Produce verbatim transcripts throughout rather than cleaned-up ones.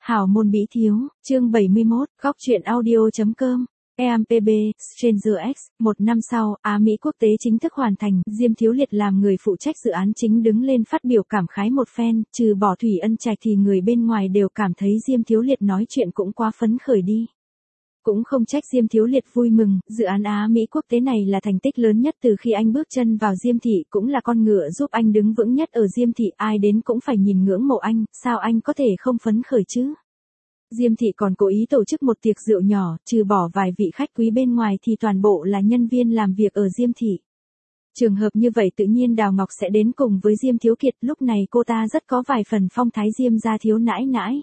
Hảo môn bí thiếu, chương bảy mươi mốt, góc truyện audio.com, e em pê bê, Stranger X, một năm sau, Á Mỹ quốc tế chính thức hoàn thành, Diêm Thiếu Liệt làm người phụ trách dự án chính đứng lên phát biểu cảm khái một phen, trừ bỏ Thủy Ân Trạch thì người bên ngoài đều cảm thấy Diêm Thiếu Liệt nói chuyện cũng quá phấn khởi đi. Cũng không trách Diêm Thiếu Liệt vui mừng, dự án Á Mỹ quốc tế này là thành tích lớn nhất từ khi anh bước chân vào Diêm thị, cũng là con ngựa giúp anh đứng vững nhất ở Diêm thị, ai đến cũng phải nhìn ngưỡng mộ anh, sao anh có thể không phấn khởi chứ? Diêm thị còn cố ý tổ chức một tiệc rượu nhỏ, trừ bỏ vài vị khách quý bên ngoài thì toàn bộ là nhân viên làm việc ở Diêm thị. Trường hợp như vậy tự nhiên Đào Ngọc sẽ đến cùng với Diêm Thiếu Kiệt, lúc này cô ta rất có vài phần phong thái Diêm gia thiếu nãi nãi.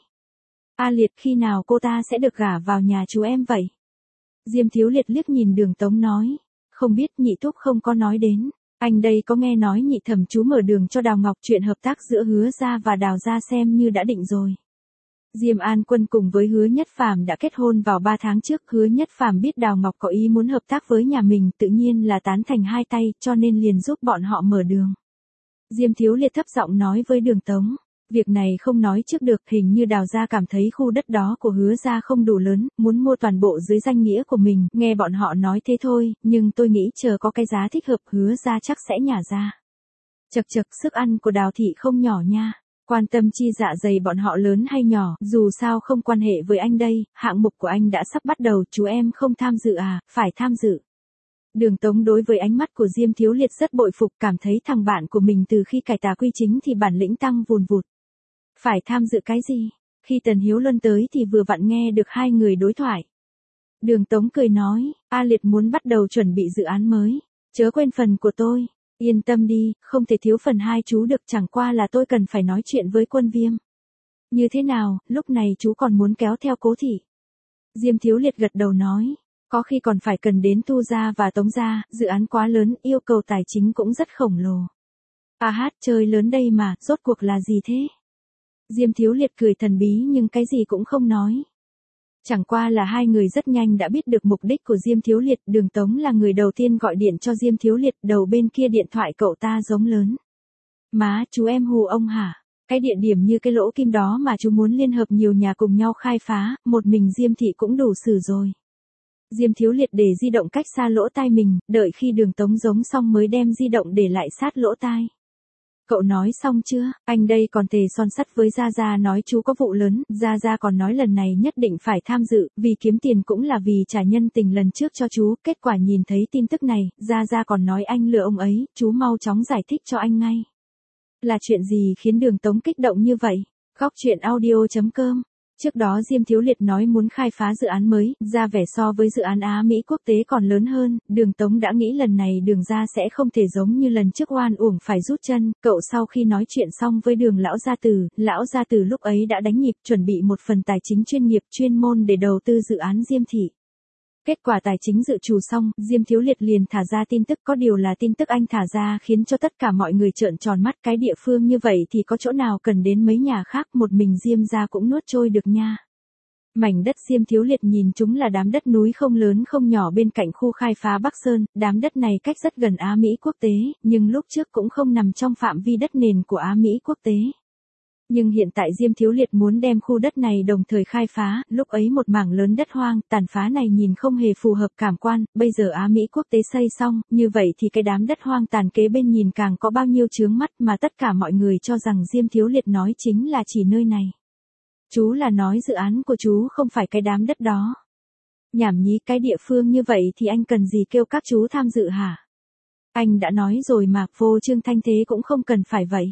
A Liệt, khi nào cô ta sẽ được gả vào nhà chú em vậy? Diêm Thiếu Liệt liếc nhìn Đường Tống nói, không biết, nhị thúc không có nói đến, anh đây có nghe nói nhị thẩm chú mở đường cho Đào Ngọc, chuyện hợp tác giữa Hứa gia và Đào gia xem như đã định rồi. Diêm An Quân cùng với Hứa Nhất Phàm đã kết hôn vào ba tháng trước, Hứa Nhất Phàm biết Đào Ngọc có ý muốn hợp tác với nhà mình, tự nhiên là tán thành hai tay, cho nên liền giúp bọn họ mở đường. Diêm Thiếu Liệt thấp giọng nói với Đường Tống, việc này không nói trước được, hình như Đào gia cảm thấy khu đất đó của Hứa gia không đủ lớn, muốn mua toàn bộ dưới danh nghĩa của mình, nghe bọn họ nói thế thôi, nhưng tôi nghĩ chờ có cái giá thích hợp Hứa gia chắc sẽ nhả ra. Chật chật, sức ăn của Đào thị không nhỏ nha. Quan tâm chi dạ dày bọn họ lớn hay nhỏ, dù sao không quan hệ với anh đây, hạng mục của anh đã sắp bắt đầu, chú em không tham dự à, phải tham dự. Đường Tống đối với ánh mắt của Diêm Thiếu Liệt rất bội phục, cảm thấy thằng bạn của mình từ khi cải tà quy chính thì bản lĩnh tăng vùn vụt. Phải tham dự cái gì? Khi Tần Hiếu Luân tới thì vừa vặn nghe được hai người đối thoại. Đường Tống cười nói, A Liệt muốn bắt đầu chuẩn bị dự án mới, chớ quên phần của tôi. Yên tâm đi, không thể thiếu phần hai chú được, chẳng qua là tôi cần phải nói chuyện với Quân Viêm. Như thế nào, lúc này chú còn muốn kéo theo Cố thị? Diêm Thiếu Liệt gật đầu nói, có khi còn phải cần đến Tu gia và Tống gia, dự án quá lớn, yêu cầu tài chính cũng rất khổng lồ. À hát, chơi lớn đây mà, rốt cuộc là gì thế? Diêm Thiếu Liệt cười thần bí nhưng cái gì cũng không nói. Chẳng qua là hai người rất nhanh đã biết được mục đích của Diêm Thiếu Liệt, Đường Tống là người đầu tiên gọi điện cho Diêm Thiếu Liệt, đầu bên kia điện thoại cậu ta giống lớn. Má, chú em hù ông hả? Cái địa điểm như cái lỗ kim đó mà chú muốn liên hợp nhiều nhà cùng nhau khai phá, một mình Diêm thị cũng đủ xử rồi. Diêm Thiếu Liệt để di động cách xa lỗ tai mình, đợi khi Đường Tống giống xong mới đem di động để lại sát lỗ tai. Cậu nói xong chưa, anh đây còn thề son sắt với Gia Gia nói chú có vụ lớn, Gia Gia còn nói lần này nhất định phải tham dự, vì kiếm tiền cũng là vì trả nhân tình lần trước cho chú, kết quả nhìn thấy tin tức này, Gia Gia còn nói anh lừa ông ấy, chú mau chóng giải thích cho anh ngay. Là chuyện gì khiến Đường Tống kích động như vậy? Góc truyện audio.com. Trước đó Diêm Thiếu Liệt nói muốn khai phá dự án mới, ra vẻ so với dự án Á Mỹ quốc tế còn lớn hơn, Đường Tống đã nghĩ lần này Đường gia sẽ không thể giống như lần trước oan uổng phải rút chân, cậu sau khi nói chuyện xong với Đường lão gia tử, lão gia tử lúc ấy đã đánh nhịp chuẩn bị một phần tài chính chuyên nghiệp chuyên môn để đầu tư dự án Diêm thị. Kết quả tài chính dự trù xong, Diêm Thiếu Liệt liền thả ra tin tức, có điều là tin tức anh thả ra khiến cho tất cả mọi người trợn tròn mắt, cái địa phương như vậy thì có chỗ nào cần đến mấy nhà khác, một mình Diêm gia cũng nuốt trôi được nha. Mảnh đất Diêm Thiếu Liệt nhìn chúng là đám đất núi không lớn không nhỏ bên cạnh khu khai phá Bắc Sơn, đám đất này cách rất gần Á Mỹ quốc tế, nhưng lúc trước cũng không nằm trong phạm vi đất nền của Á Mỹ quốc tế. Nhưng hiện tại Diêm Thiếu Liệt muốn đem khu đất này đồng thời khai phá, lúc ấy một mảng lớn đất hoang, tàn phá này nhìn không hề phù hợp cảm quan, bây giờ Á Mỹ quốc tế xây xong, như vậy thì cái đám đất hoang tàn kế bên nhìn càng có bao nhiêu chướng mắt, mà tất cả mọi người cho rằng Diêm Thiếu Liệt nói chính là chỉ nơi này. Chú là nói dự án của chú không phải cái đám đất đó. Nhảm nhí, cái địa phương như vậy thì anh cần gì kêu các chú tham dự hả? Anh đã nói rồi mà, vô Trương Thanh Thế cũng không cần phải vậy.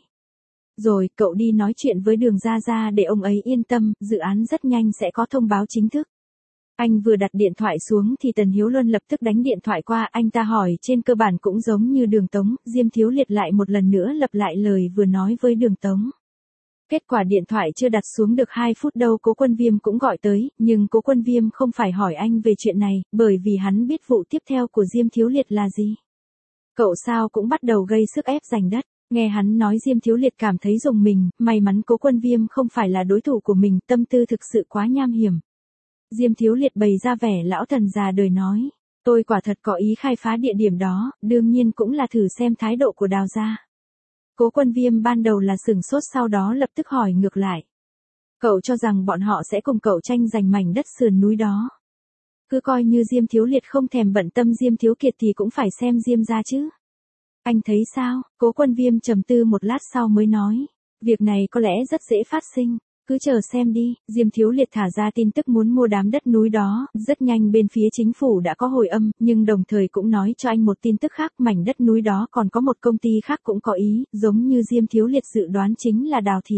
Rồi, cậu đi nói chuyện với Đường Gia Gia để ông ấy yên tâm, dự án rất nhanh sẽ có thông báo chính thức. Anh vừa đặt điện thoại xuống thì Tần Hiếu Luân lập tức đánh điện thoại qua, anh ta hỏi trên cơ bản cũng giống như Đường Tống, Diêm Thiếu Liệt lại một lần nữa lặp lại lời vừa nói với Đường Tống. Kết quả điện thoại chưa đặt xuống được hai phút đâu Cố Quân Viêm cũng gọi tới, nhưng Cố Quân Viêm không phải hỏi anh về chuyện này, bởi vì hắn biết vụ tiếp theo của Diêm Thiếu Liệt là gì. Cậu sao cũng bắt đầu gây sức ép giành đất. Nghe hắn nói Diêm Thiếu Liệt cảm thấy rùng mình, may mắn Cố Quân Viêm không phải là đối thủ của mình, tâm tư thực sự quá nham hiểm. Diêm Thiếu Liệt bày ra vẻ lão thần già đời nói, tôi quả thật có ý khai phá địa điểm đó, đương nhiên cũng là thử xem thái độ của Đào gia. Cố Quân Viêm ban đầu là sửng sốt sau đó lập tức hỏi ngược lại. Cậu cho rằng bọn họ sẽ cùng cậu tranh giành mảnh đất sườn núi đó. Cứ coi như Diêm Thiếu Liệt không thèm bận tâm Diêm Thiếu Kiệt thì cũng phải xem Diêm gia chứ. Anh thấy sao? Cố Quân Viêm trầm tư một lát sau mới nói. Việc này có lẽ rất dễ phát sinh. Cứ chờ xem đi. Diêm Thiếu Liệt thả ra tin tức muốn mua đám đất núi đó. Rất nhanh bên phía chính phủ đã có hồi âm, nhưng đồng thời cũng nói cho anh một tin tức khác. Mảnh đất núi đó còn có một công ty khác cũng có ý, giống như Diêm Thiếu Liệt dự đoán chính là Đào Thị.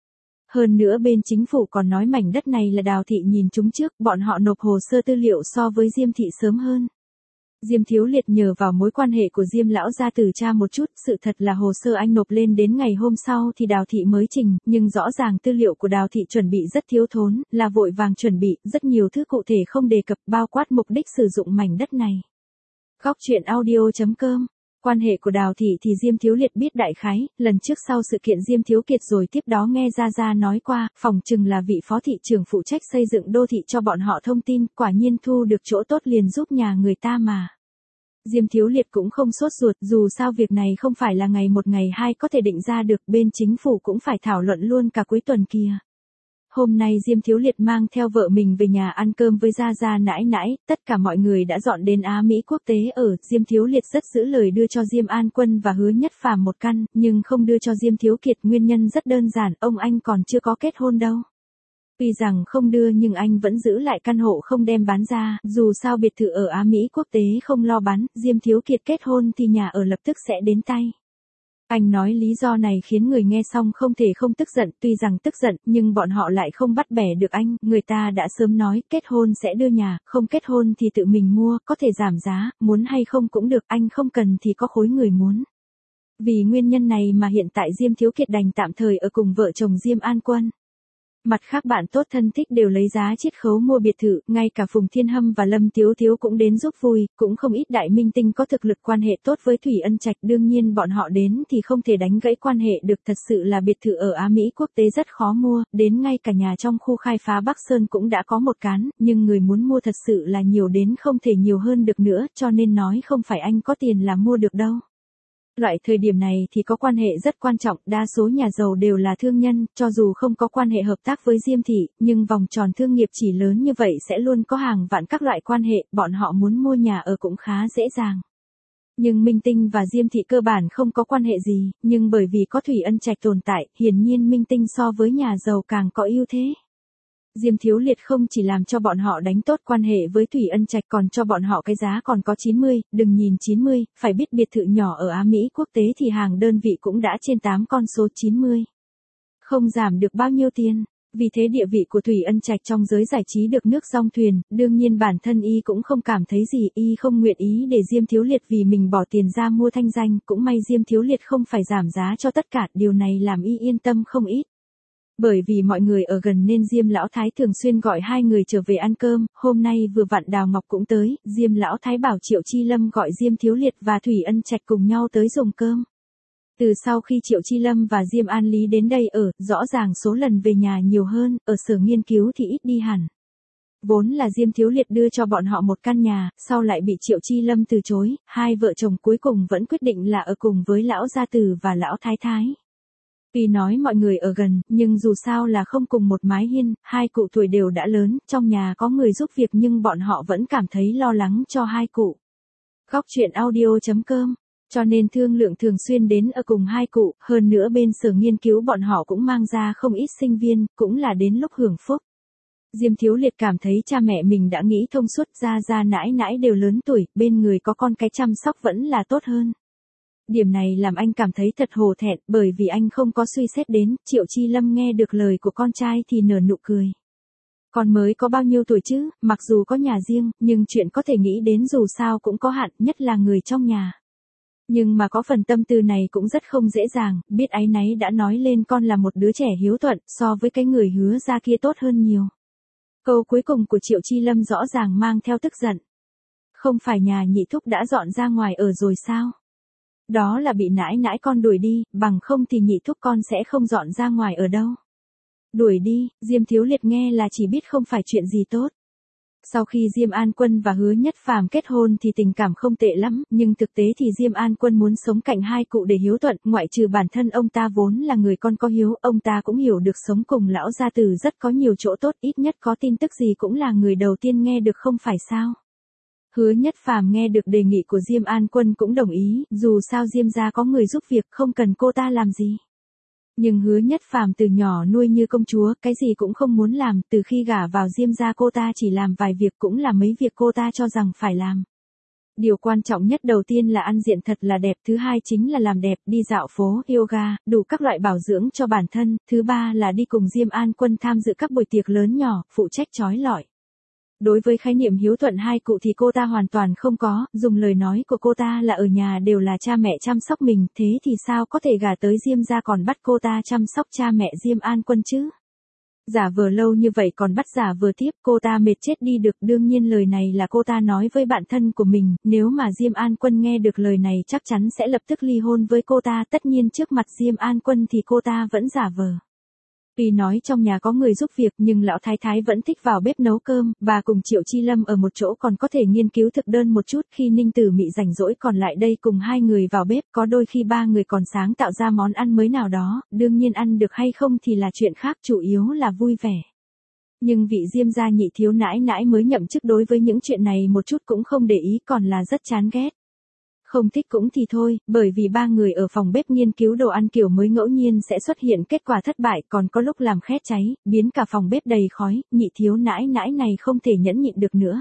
Hơn nữa bên chính phủ còn nói mảnh đất này là Đào Thị nhìn chúng trước, bọn họ nộp hồ sơ tư liệu so với Diêm Thị sớm hơn. Diêm Thiếu Liệt nhờ vào mối quan hệ của Diêm lão gia tử tra một chút, sự thật là hồ sơ anh nộp lên đến ngày hôm sau thì Đào Thị mới trình, nhưng rõ ràng tư liệu của Đào Thị chuẩn bị rất thiếu thốn, là vội vàng chuẩn bị, rất nhiều thứ cụ thể không đề cập, bao quát mục đích sử dụng mảnh đất này. Góc truyện audio chấm com. Quan hệ của Đào Thị thì Diêm Thiếu Liệt biết đại khái, lần trước sau sự kiện Diêm Thiếu Kiệt rồi tiếp đó nghe Gia Gia nói qua, phòng chừng là vị phó thị trưởng phụ trách xây dựng đô thị cho bọn họ thông tin, quả nhiên thu được chỗ tốt liền giúp nhà người ta mà. Diêm Thiếu Liệt cũng không sốt ruột, dù sao việc này không phải là ngày một ngày hai có thể định ra được, bên chính phủ cũng phải thảo luận luôn cả cuối tuần kia. Hôm nay Diêm Thiếu Liệt mang theo vợ mình về nhà ăn cơm với Gia Gia nãi nãi, tất cả mọi người đã dọn đến Á Mỹ quốc tế ở, Diêm Thiếu Liệt rất giữ lời đưa cho Diêm An Quân và Hứa Nhất Phàm một căn, nhưng không đưa cho Diêm Thiếu Kiệt, nguyên nhân rất đơn giản, ông anh còn chưa có kết hôn đâu. Tuy rằng không đưa nhưng anh vẫn giữ lại căn hộ không đem bán ra, dù sao biệt thự ở Á Mỹ quốc tế không lo bán, Diêm Thiếu Kiệt kết hôn thì nhà ở lập tức sẽ đến tay. Anh nói lý do này khiến người nghe xong không thể không tức giận, tuy rằng tức giận nhưng bọn họ lại không bắt bẻ được anh, người ta đã sớm nói kết hôn sẽ đưa nhà, không kết hôn thì tự mình mua, có thể giảm giá, muốn hay không cũng được, anh không cần thì có khối người muốn. Vì nguyên nhân này mà hiện tại Diêm Thiếu Kiệt đành tạm thời ở cùng vợ chồng Diêm An Quân. Mặt khác bạn tốt thân thích đều lấy giá chiết khấu mua biệt thự, ngay cả Phùng Thiên Hâm và Lâm Tiếu Tiếu cũng đến giúp vui, cũng không ít đại minh tinh có thực lực quan hệ tốt với Thủy Ân Trạch, đương nhiên bọn họ đến thì không thể đánh gãy quan hệ được, thật sự là biệt thự ở Á Mỹ quốc tế rất khó mua, đến ngay cả nhà trong khu khai phá Bắc Sơn cũng đã có một cán, nhưng người muốn mua thật sự là nhiều đến không thể nhiều hơn được nữa, cho nên nói không phải anh có tiền là mua được đâu. Loại thời điểm này thì có quan hệ rất quan trọng, đa số nhà giàu đều là thương nhân, cho dù không có quan hệ hợp tác với Diêm Thị, nhưng vòng tròn thương nghiệp chỉ lớn như vậy sẽ luôn có hàng vạn các loại quan hệ, bọn họ muốn mua nhà ở cũng khá dễ dàng. Nhưng Minh Tinh và Diêm Thị cơ bản không có quan hệ gì, nhưng bởi vì có Thủy Ân Trạch tồn tại, hiển nhiên Minh Tinh so với nhà giàu càng có ưu thế. Diêm Thiếu Liệt không chỉ làm cho bọn họ đánh tốt quan hệ với Thủy Ân Trạch còn cho bọn họ cái giá còn có chín mươi, đừng nhìn chín mươi, phải biết biệt thự nhỏ ở Á Mỹ quốc tế thì hàng đơn vị cũng đã trên tám con số chín mươi. Không giảm được bao nhiêu tiền, vì thế địa vị của Thủy Ân Trạch trong giới giải trí được nước dong thuyền, đương nhiên bản thân y cũng không cảm thấy gì, y không nguyện ý để Diêm Thiếu Liệt vì mình bỏ tiền ra mua thanh danh, cũng may Diêm Thiếu Liệt không phải giảm giá cho tất cả, điều này làm y yên tâm không ít. Bởi vì mọi người ở gần nên Diêm Lão Thái thường xuyên gọi hai người trở về ăn cơm, hôm nay vừa vặn Đào Ngọc cũng tới, Diêm Lão Thái bảo Triệu Chi Lâm gọi Diêm Thiếu Liệt và Thủy Ân Trạch cùng nhau tới dùng cơm. Từ sau khi Triệu Chi Lâm và Diêm An Lý đến đây ở, rõ ràng số lần về nhà nhiều hơn, ở sở nghiên cứu thì ít đi hẳn. Vốn là Diêm Thiếu Liệt đưa cho bọn họ một căn nhà, sau lại bị Triệu Chi Lâm từ chối, hai vợ chồng cuối cùng vẫn quyết định là ở cùng với Lão Gia Tử và Lão Thái Thái. Tuy nói mọi người ở gần, nhưng dù sao là không cùng một mái hiên, hai cụ tuổi đều đã lớn, trong nhà có người giúp việc nhưng bọn họ vẫn cảm thấy lo lắng cho hai cụ. Góc truyện audio chấm com, cho nên thương lượng thường xuyên đến ở cùng hai cụ, hơn nữa bên sở nghiên cứu bọn họ cũng mang ra không ít sinh viên, cũng là đến lúc hưởng phúc. Diêm Thiếu Liệt cảm thấy cha mẹ mình đã nghĩ thông suốt, ra ra nãi nãi đều lớn tuổi, bên người có con cái chăm sóc vẫn là tốt hơn. Điểm này làm anh cảm thấy thật hổ thẹn, bởi vì anh không có suy xét đến, Triệu Chi Lâm nghe được lời của con trai thì nở nụ cười. Con mới có bao nhiêu tuổi chứ, mặc dù có nhà riêng, nhưng chuyện có thể nghĩ đến dù sao cũng có hạn, nhất là người trong nhà. Nhưng mà có phần tâm tư này cũng rất không dễ dàng, biết áy náy đã nói lên con là một đứa trẻ hiếu thuận, so với cái người hứa ra kia tốt hơn nhiều. Câu cuối cùng của Triệu Chi Lâm rõ ràng mang theo tức giận. Không phải nhà nhị thúc đã dọn ra ngoài ở rồi sao? Đó là bị nãi nãi con đuổi đi, bằng không thì nhị thúc con sẽ không dọn ra ngoài ở đâu. Đuổi đi, Diêm Thiếu Liệt nghe là chỉ biết không phải chuyện gì tốt. Sau khi Diêm An Quân và Hứa Nhất Phàm kết hôn thì tình cảm không tệ lắm, nhưng thực tế thì Diêm An Quân muốn sống cạnh hai cụ để hiếu thuận, ngoại trừ bản thân ông ta vốn là người con có hiếu, ông ta cũng hiểu được sống cùng lão gia tử rất có nhiều chỗ tốt, ít nhất có tin tức gì cũng là người đầu tiên nghe được không phải sao. Hứa Nhất Phàm nghe được đề nghị của Diêm An Quân cũng đồng ý, dù sao Diêm gia có người giúp việc không cần cô ta làm gì. Nhưng Hứa Nhất Phàm từ nhỏ nuôi như công chúa, cái gì cũng không muốn làm, từ khi gả vào Diêm gia cô ta chỉ làm vài việc cũng là mấy việc cô ta cho rằng phải làm. Điều quan trọng nhất đầu tiên là ăn diện thật là đẹp, thứ hai chính là làm đẹp, đi dạo phố, yoga, đủ các loại bảo dưỡng cho bản thân, thứ ba là đi cùng Diêm An Quân tham dự các buổi tiệc lớn nhỏ, phụ trách trói lọi. Đối với khái niệm hiếu thuận hai cụ thì cô ta hoàn toàn không có, dùng lời nói của cô ta là ở nhà đều là cha mẹ chăm sóc mình, thế thì sao có thể gả tới Diêm gia còn bắt cô ta chăm sóc cha mẹ Diêm An Quân chứ? Giả vờ lâu như vậy còn bắt giả vờ tiếp, cô ta mệt chết đi được, đương nhiên lời này là cô ta nói với bạn thân của mình, nếu mà Diêm An Quân nghe được lời này chắc chắn sẽ lập tức ly hôn với cô ta, tất nhiên trước mặt Diêm An Quân thì cô ta vẫn giả vờ. Tuy nói trong nhà có người giúp việc nhưng lão thái thái vẫn thích vào bếp nấu cơm, bà cùng Triệu Chi Lâm ở một chỗ còn có thể nghiên cứu thực đơn một chút, khi Ninh Tử Mị rảnh rỗi còn lại đây cùng hai người vào bếp, có đôi khi ba người còn sáng tạo ra món ăn mới nào đó, đương nhiên ăn được hay không thì là chuyện khác, chủ yếu là vui vẻ. Nhưng vị Diêm gia nhị thiếu nãi nãi mới nhậm chức đối với những chuyện này một chút cũng không để ý, còn là rất chán ghét. Không thích cũng thì thôi, bởi vì ba người ở phòng bếp nghiên cứu đồ ăn kiểu mới ngẫu nhiên sẽ xuất hiện kết quả thất bại, còn có lúc làm khét cháy, biến cả phòng bếp đầy khói, nhị thiếu nãi nãi này không thể nhẫn nhịn được nữa.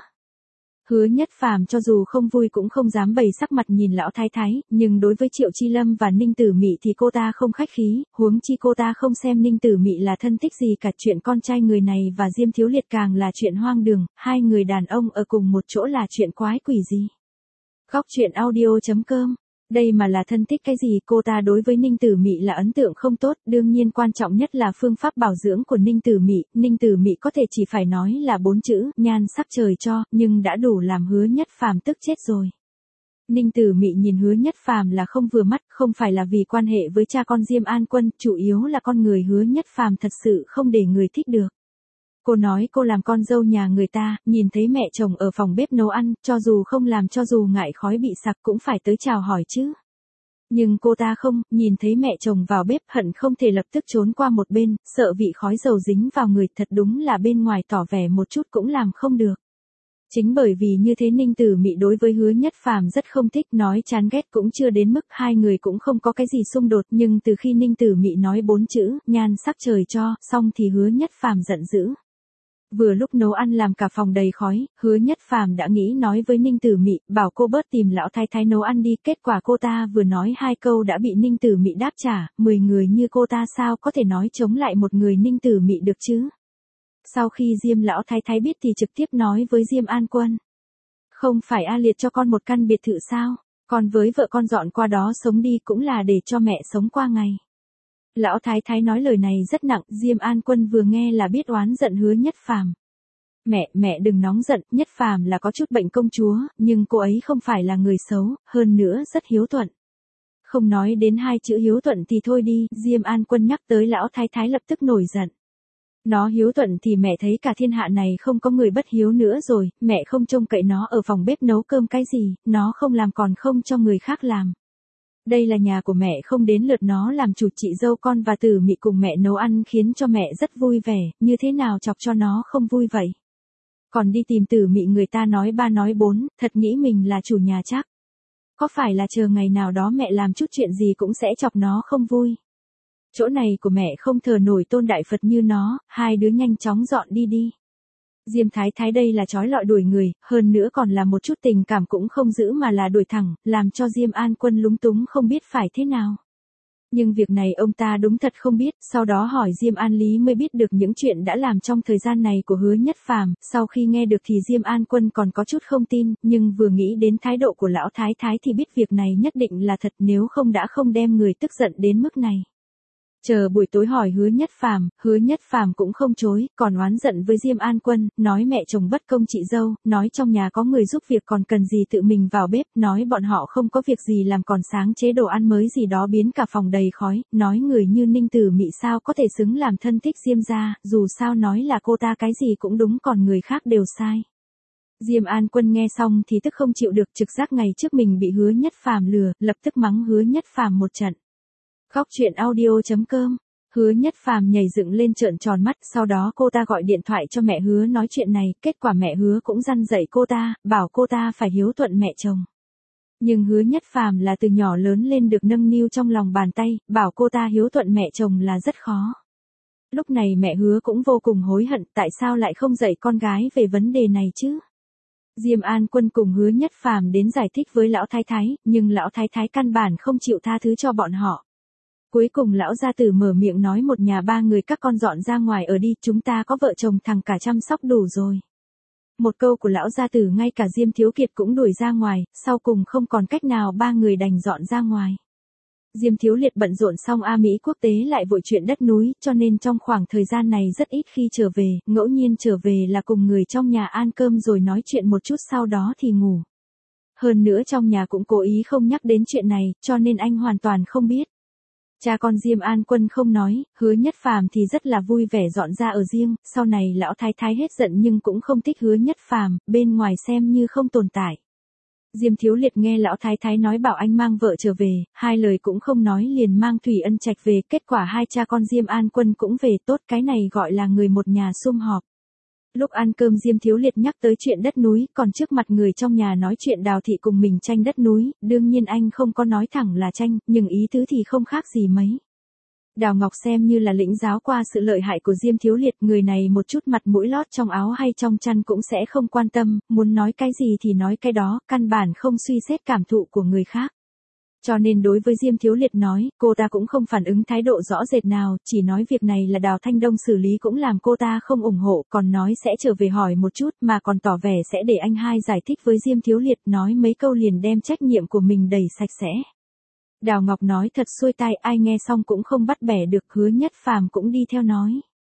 Hứa Nhất Phàm cho dù không vui cũng không dám bày sắc mặt nhìn lão thái thái, nhưng đối với Triệu Chi Lâm và Ninh Tử Mị thì cô ta không khách khí, huống chi cô ta không xem Ninh Tử Mị là thân thích gì cả, chuyện con trai người này và Diêm Thiếu Liệt càng là chuyện hoang đường, hai người đàn ông ở cùng một chỗ là chuyện quái quỷ gì. Góc truyện audio chấm com. Đây mà là thân thích cái gì, cô ta đối với Ninh Tử Mị là ấn tượng không tốt, đương nhiên quan trọng nhất là phương pháp bảo dưỡng của Ninh Tử Mị, Ninh Tử Mị có thể chỉ phải nói là bốn chữ, nhan sắc trời cho, nhưng đã đủ làm Hứa Nhất Phàm tức chết rồi. Ninh Tử Mị nhìn Hứa Nhất Phàm là không vừa mắt, không phải là vì quan hệ với cha con Diêm An Quân, chủ yếu là con người Hứa Nhất Phàm thật sự không để người thích được. Cô nói cô làm con dâu nhà người ta, nhìn thấy mẹ chồng ở phòng bếp nấu ăn, cho dù không làm cho dù ngại khói bị sặc cũng phải tới chào hỏi chứ. Nhưng cô ta không, nhìn thấy mẹ chồng vào bếp hận không thể lập tức trốn qua một bên, sợ vị khói dầu dính vào người, thật đúng là bên ngoài tỏ vẻ một chút cũng làm không được. Chính bởi vì như thế Ninh Tử Mị đối với Hứa Nhất Phàm rất không thích, nói chán ghét cũng chưa đến mức, hai người cũng không có cái gì xung đột, nhưng từ khi Ninh Tử Mị nói bốn chữ, nhan sắc trời cho, xong thì Hứa Nhất Phàm giận dữ. Vừa lúc nấu ăn làm cả phòng đầy khói, Hứa Nhất Phàm đã nghĩ nói với Ninh Tử Mị, bảo cô bớt tìm lão thái thái nấu ăn đi, kết quả cô ta vừa nói hai câu đã bị Ninh Tử Mị đáp trả, mười người như cô ta sao có thể nói chống lại một người Ninh Tử Mị được chứ. Sau khi Diêm lão thái thái biết thì trực tiếp nói với Diêm An Quân. Không phải A Liệt cho con một căn biệt thự sao, còn với vợ con dọn qua đó sống đi cũng là để cho mẹ sống qua ngày. Lão thái thái nói lời này rất nặng, Diêm An Quân vừa nghe là biết oán giận Hứa Nhất Phàm. Mẹ, mẹ đừng nóng giận, Nhất Phàm là có chút bệnh công chúa, nhưng cô ấy không phải là người xấu, hơn nữa rất hiếu thuận. Không nói đến hai chữ hiếu thuận thì thôi đi, Diêm An Quân nhắc tới lão thái thái lập tức nổi giận. Nó hiếu thuận thì mẹ thấy cả thiên hạ này không có người bất hiếu nữa rồi, mẹ không trông cậy nó ở phòng bếp nấu cơm cái gì, nó không làm còn không cho người khác làm. Đây là nhà của mẹ, không đến lượt nó làm chủ, chị dâu con và Tử Mị cùng mẹ nấu ăn khiến cho mẹ rất vui vẻ, như thế nào chọc cho nó không vui vậy. Còn đi tìm Tử Mị người ta nói ba nói bốn, thật nghĩ mình là chủ nhà chắc. Có phải là chờ ngày nào đó mẹ làm chút chuyện gì cũng sẽ chọc nó không vui. Chỗ này của mẹ không thờ nổi tôn đại Phật như nó, hai đứa nhanh chóng dọn đi đi. Diêm thái thái đây là trói lọi đuổi người, hơn nữa còn là một chút tình cảm cũng không giữ mà là đuổi thẳng, làm cho Diêm An Quân lúng túng không biết phải thế nào. Nhưng việc này ông ta đúng thật không biết, sau đó hỏi Diêm An Lý mới biết được những chuyện đã làm trong thời gian này của Hứa Nhất Phàm, sau khi nghe được thì Diêm An Quân còn có chút không tin, nhưng vừa nghĩ đến thái độ của lão thái thái thì biết việc này nhất định là thật, nếu không đã không đem người tức giận đến mức này. Chờ buổi tối hỏi Hứa Nhất Phàm, Hứa Nhất Phàm cũng không chối, còn oán giận với Diêm An Quân, nói mẹ chồng bất công chị dâu, nói trong nhà có người giúp việc còn cần gì tự mình vào bếp, nói bọn họ không có việc gì làm còn sáng chế đồ ăn mới gì đó biến cả phòng đầy khói, nói người như Ninh Tử Mị sao có thể xứng làm thân thích Diêm gia, dù sao nói là cô ta cái gì cũng đúng còn người khác đều sai. Diêm An Quân nghe xong thì tức không chịu được, trực giác ngày trước mình bị Hứa Nhất Phàm lừa, lập tức mắng Hứa Nhất Phàm một trận. Góc truyện audio chấm com. Hứa Nhất Phàm nhảy dựng lên trợn tròn mắt, sau đó cô ta gọi điện thoại cho mẹ Hứa nói chuyện này, kết quả mẹ Hứa cũng răn dạy cô ta, bảo cô ta phải hiếu thuận mẹ chồng. Nhưng Hứa Nhất Phàm là từ nhỏ lớn lên được nâng niu trong lòng bàn tay, bảo cô ta hiếu thuận mẹ chồng là rất khó. Lúc này mẹ Hứa cũng vô cùng hối hận, tại sao lại không dạy con gái về vấn đề này chứ? Diêm An Quân cùng Hứa Nhất Phàm đến giải thích với lão thái thái, nhưng lão thái thái căn bản không chịu tha thứ cho bọn họ. Cuối cùng lão gia tử mở miệng nói một nhà ba người các con dọn ra ngoài ở đi, chúng ta có vợ chồng thằng cả chăm sóc đủ rồi. Một câu của lão gia tử ngay cả Diêm Thiếu Kiệt cũng đuổi ra ngoài, sau cùng không còn cách nào ba người đành dọn ra ngoài. Diêm Thiếu Liệt bận rộn xong A Mỹ quốc tế lại vội chuyện đất núi, cho nên trong khoảng thời gian này rất ít khi trở về, ngẫu nhiên trở về là cùng người trong nhà ăn cơm rồi nói chuyện một chút sau đó thì ngủ. Hơn nữa trong nhà cũng cố ý không nhắc đến chuyện này, cho nên anh hoàn toàn không biết. Cha con Diêm An Quân không nói, Hứa Nhất Phàm thì rất là vui vẻ dọn ra ở riêng, sau này lão thái thái hết giận nhưng cũng không thích Hứa Nhất Phàm, bên ngoài xem như không tồn tại. Diêm Thiếu Liệt nghe lão thái thái nói bảo anh mang vợ trở về, hai lời cũng không nói liền mang Thủy Ân Trạch về, kết quả hai cha con Diêm An Quân cũng về, tốt, cái này gọi là người một nhà sum họp. Lúc ăn cơm Diêm Thiếu Liệt nhắc tới chuyện đất núi, còn trước mặt người trong nhà nói chuyện Đào thị cùng mình tranh đất núi, đương nhiên anh không có nói thẳng là tranh, nhưng ý tứ thì không khác gì mấy. Đào Ngọc xem như là lĩnh giáo qua sự lợi hại của Diêm Thiếu Liệt, người này một chút mặt mũi lót trong áo hay trong chăn cũng sẽ không quan tâm, muốn nói cái gì thì nói cái đó, căn bản không suy xét cảm thụ của người khác. Cho nên đối với Diêm Thiếu Liệt nói, cô ta cũng không phản ứng thái độ rõ rệt nào, chỉ nói việc này là Đào Thanh Đông xử lý cũng làm cô ta không ủng hộ, còn nói sẽ trở về hỏi một chút mà còn tỏ vẻ sẽ để anh hai giải thích với Diêm Thiếu Liệt, nói mấy câu liền đem trách nhiệm của mình đẩy sạch sẽ. Đào Ngọc nói thật xuôi tai, ai nghe xong cũng không bắt bẻ được, Hứa Nhất Phàm cũng đi theo nói.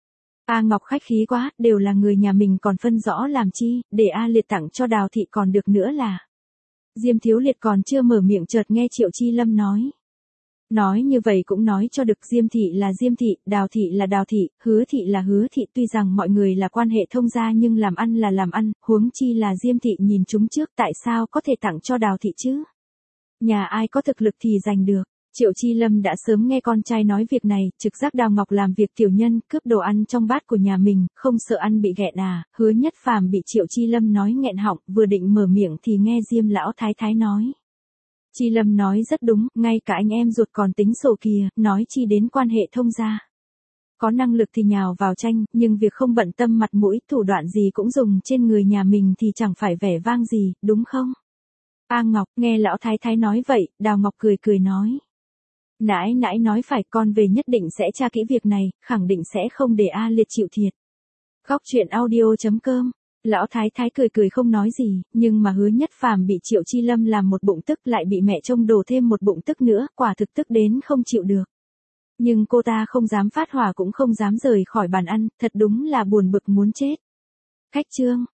A Ngọc khách khí quá, đều là người nhà mình còn phân rõ làm chi, để A Liệt tặng cho Đào thị còn được nữa là. Diêm Thiếu Liệt còn chưa mở miệng chợt nghe Triệu Chi Lâm nói. Nói như vậy cũng nói cho được, Diêm thị là Diêm thị, Đào thị là Đào thị, Hứa thị là Hứa thị, tuy rằng mọi người là quan hệ thông gia nhưng làm ăn là làm ăn, huống chi là Diêm thị nhìn chúng trước, tại sao có thể tặng cho Đào thị chứ? Nhà ai có thực lực thì giành được. Triệu Chi Lâm đã sớm nghe con trai nói việc này, trực giác Đào Ngọc làm việc tiểu nhân, cướp đồ ăn trong bát của nhà mình, không sợ ăn bị ghẹn à? Hứa Nhất Phàm bị Triệu Chi Lâm nói nghẹn họng, vừa định mở miệng thì nghe Diêm lão thái thái nói. Chi Lâm nói rất đúng, ngay cả anh em ruột còn tính sổ kìa, nói chi đến quan hệ thông gia. Có năng lực thì nhào vào tranh, nhưng việc không bận tâm mặt mũi, thủ đoạn gì cũng dùng trên người nhà mình thì chẳng phải vẻ vang gì, đúng không? A Ngọc, nghe lão thái thái nói vậy, Đào Ngọc cười cười nói. Nãi nãi nói phải, con về nhất định sẽ tra kỹ việc này, khẳng định sẽ không để A Liệt chịu thiệt. Góc truyện audio chấm com. Lão thái thái cười cười không nói gì, nhưng mà Hứa Nhất Phàm bị Triệu Chi Lâm làm một bụng tức, lại bị mẹ trông đổ thêm một bụng tức nữa, quả thực tức đến không chịu được. Nhưng cô ta không dám phát hỏa cũng không dám rời khỏi bàn ăn, thật đúng là buồn bực muốn chết. Khách trương.